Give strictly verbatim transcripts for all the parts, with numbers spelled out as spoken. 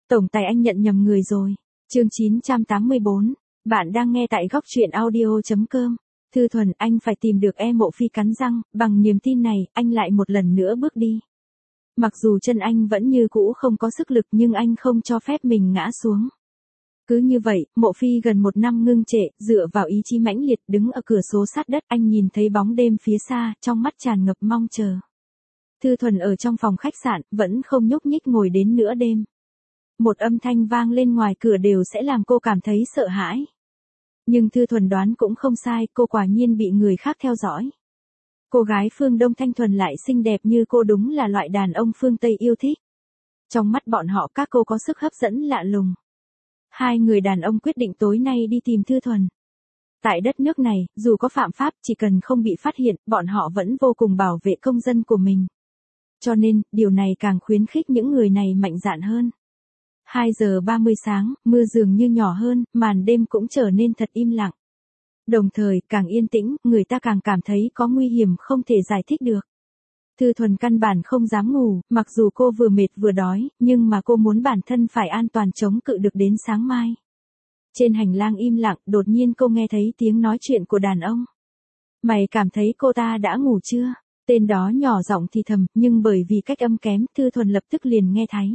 Tổng tài anh nhận nhầm người rồi. Chương chín trăm tám mươi bốn. Bạn đang nghe tại góc truyện audio.com. Thư Thuần, anh phải tìm được em. Mộ Phi cắn răng, bằng niềm tin này, anh lại một lần nữa bước đi. Mặc dù chân anh vẫn như cũ không có sức lực nhưng anh không cho phép mình ngã xuống. Cứ như vậy, Mộ Phi gần một năm ngưng trệ, dựa vào ý chí mãnh liệt đứng ở cửa sổ sát đất, anh nhìn thấy bóng đêm phía xa, trong mắt tràn ngập mong chờ. Thư Thuần ở trong phòng khách sạn, vẫn không nhúc nhích ngồi đến nửa đêm. Một âm thanh vang lên ngoài cửa đều sẽ làm cô cảm thấy sợ hãi. Nhưng Thư Thuần đoán cũng không sai, cô quả nhiên bị người khác theo dõi. Cô gái phương Đông thanh thuần lại xinh đẹp như cô đúng là loại đàn ông phương Tây yêu thích. Trong mắt bọn họ các cô có sức hấp dẫn lạ lùng. Hai người đàn ông quyết định tối nay đi tìm Thư Thuần. Tại đất nước này, dù có phạm pháp chỉ cần không bị phát hiện, bọn họ vẫn vô cùng bảo vệ công dân của mình. Cho nên, điều này càng khuyến khích những người này mạnh dạn hơn. hai giờ ba mươi sáng, mưa dường như nhỏ hơn, màn đêm cũng trở nên thật im lặng. Đồng thời, càng yên tĩnh, người ta càng cảm thấy có nguy hiểm không thể giải thích được. Thư Thuần căn bản không dám ngủ, mặc dù cô vừa mệt vừa đói, nhưng mà cô muốn bản thân phải an toàn chống cự được đến sáng mai. Trên hành lang im lặng, đột nhiên cô nghe thấy tiếng nói chuyện của đàn ông. Mày cảm thấy cô ta đã ngủ chưa? Tên đó nhỏ giọng thì thầm, nhưng bởi vì cách âm kém, Thư Thuần lập tức liền nghe thấy.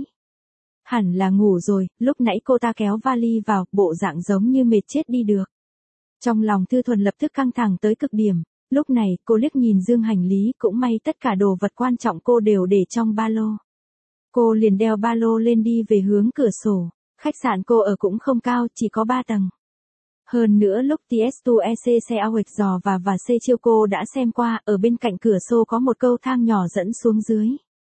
Hẳn là ngủ rồi, lúc nãy cô ta kéo vali vào, bộ dạng giống như mệt chết đi được. Trong lòng Thư Thuần lập tức căng thẳng tới cực điểm, lúc này cô liếc nhìn dương hành lý, cũng may tất cả đồ vật quan trọng cô đều để trong ba lô. Cô liền đeo ba lô lên đi về hướng cửa sổ, khách sạn cô ở cũng không cao, chỉ có ba tầng. Hơn nữa lúc tê ét hai e xê xe Awake dò và và xe chiêu cô đã xem qua, ở bên cạnh cửa sổ có một cầu thang nhỏ dẫn xuống dưới.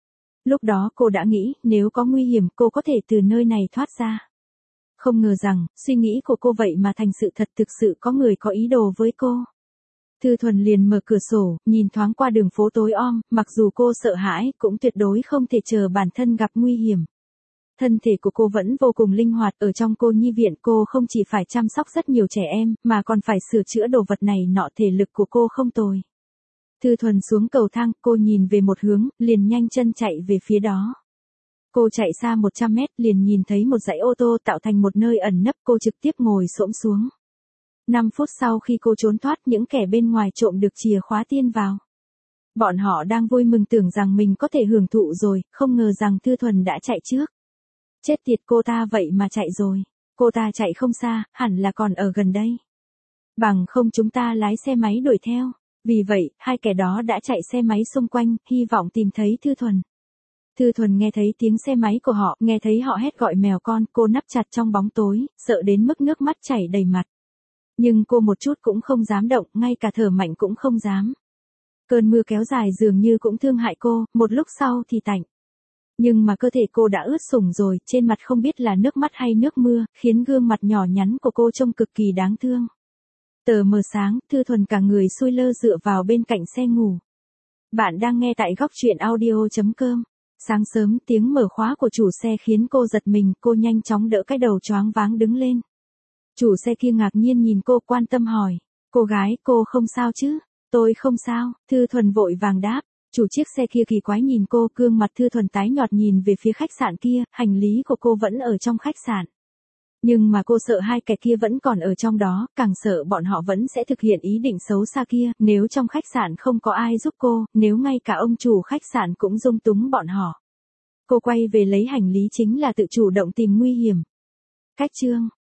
Lúc đó cô đã nghĩ, nếu có nguy hiểm cô có thể từ nơi này thoát ra. Không ngờ rằng, suy nghĩ của cô vậy mà thành sự thật, thực sự có người có ý đồ với cô. Thư Thuần liền mở cửa sổ, nhìn thoáng qua đường phố tối om, mặc dù cô sợ hãi, cũng tuyệt đối không thể chờ bản thân gặp nguy hiểm. Thân thể của cô vẫn vô cùng linh hoạt, ở trong cô nhi viện cô không chỉ phải chăm sóc rất nhiều trẻ em, mà còn phải sửa chữa đồ vật này nọ, thể lực của cô không tồi. Thư Thuần xuống cầu thang, cô nhìn về một hướng, liền nhanh chân chạy về phía đó. Cô chạy xa một trăm mét liền nhìn thấy một dãy ô tô tạo thành một nơi ẩn nấp, cô trực tiếp ngồi xổm xuống. năm phút sau khi cô trốn thoát, những kẻ bên ngoài trộm được chìa khóa tiên vào. Bọn họ đang vui mừng tưởng rằng mình có thể hưởng thụ rồi, không ngờ rằng Thư Thuần đã chạy trước. Chết tiệt, cô ta vậy mà chạy rồi. Cô ta chạy không xa, hẳn là còn ở gần đây. Bằng không chúng ta lái xe máy đuổi theo. Vì vậy, hai kẻ đó đã chạy xe máy xung quanh, hy vọng tìm thấy Thư Thuần. Thư Thuần nghe thấy tiếng xe máy của họ, nghe thấy họ hét gọi mèo con, cô nấp chặt trong bóng tối, sợ đến mức nước mắt chảy đầy mặt. Nhưng cô một chút cũng không dám động, ngay cả thở mạnh cũng không dám. Cơn mưa kéo dài dường như cũng thương hại cô, một lúc sau thì tạnh. Nhưng mà cơ thể cô đã ướt sũng rồi, trên mặt không biết là nước mắt hay nước mưa, khiến gương mặt nhỏ nhắn của cô trông cực kỳ đáng thương. Tờ mờ sáng, Thư Thuần cả người xuôi lơ dựa vào bên cạnh xe ngủ. Bạn đang nghe tại góc truyện audio.com. Sáng sớm, tiếng mở khóa của chủ xe khiến cô giật mình, cô nhanh chóng đỡ cái đầu choáng váng đứng lên. Chủ xe kia ngạc nhiên nhìn cô, quan tâm hỏi. Cô gái, cô không sao chứ? Tôi không sao, Thư Thuần vội vàng đáp. Chủ chiếc xe kia kỳ quái nhìn cô, gương mặt Thư Thuần tái nhợt nhìn về phía khách sạn kia, hành lý của cô vẫn ở trong khách sạn. Nhưng mà cô sợ hai kẻ kia vẫn còn ở trong đó, càng sợ bọn họ vẫn sẽ thực hiện ý định xấu xa kia, nếu trong khách sạn không có ai giúp cô, nếu ngay cả ông chủ khách sạn cũng dung túng bọn họ. Cô quay về lấy hành lý chính là tự chủ động tìm nguy hiểm. Cách chương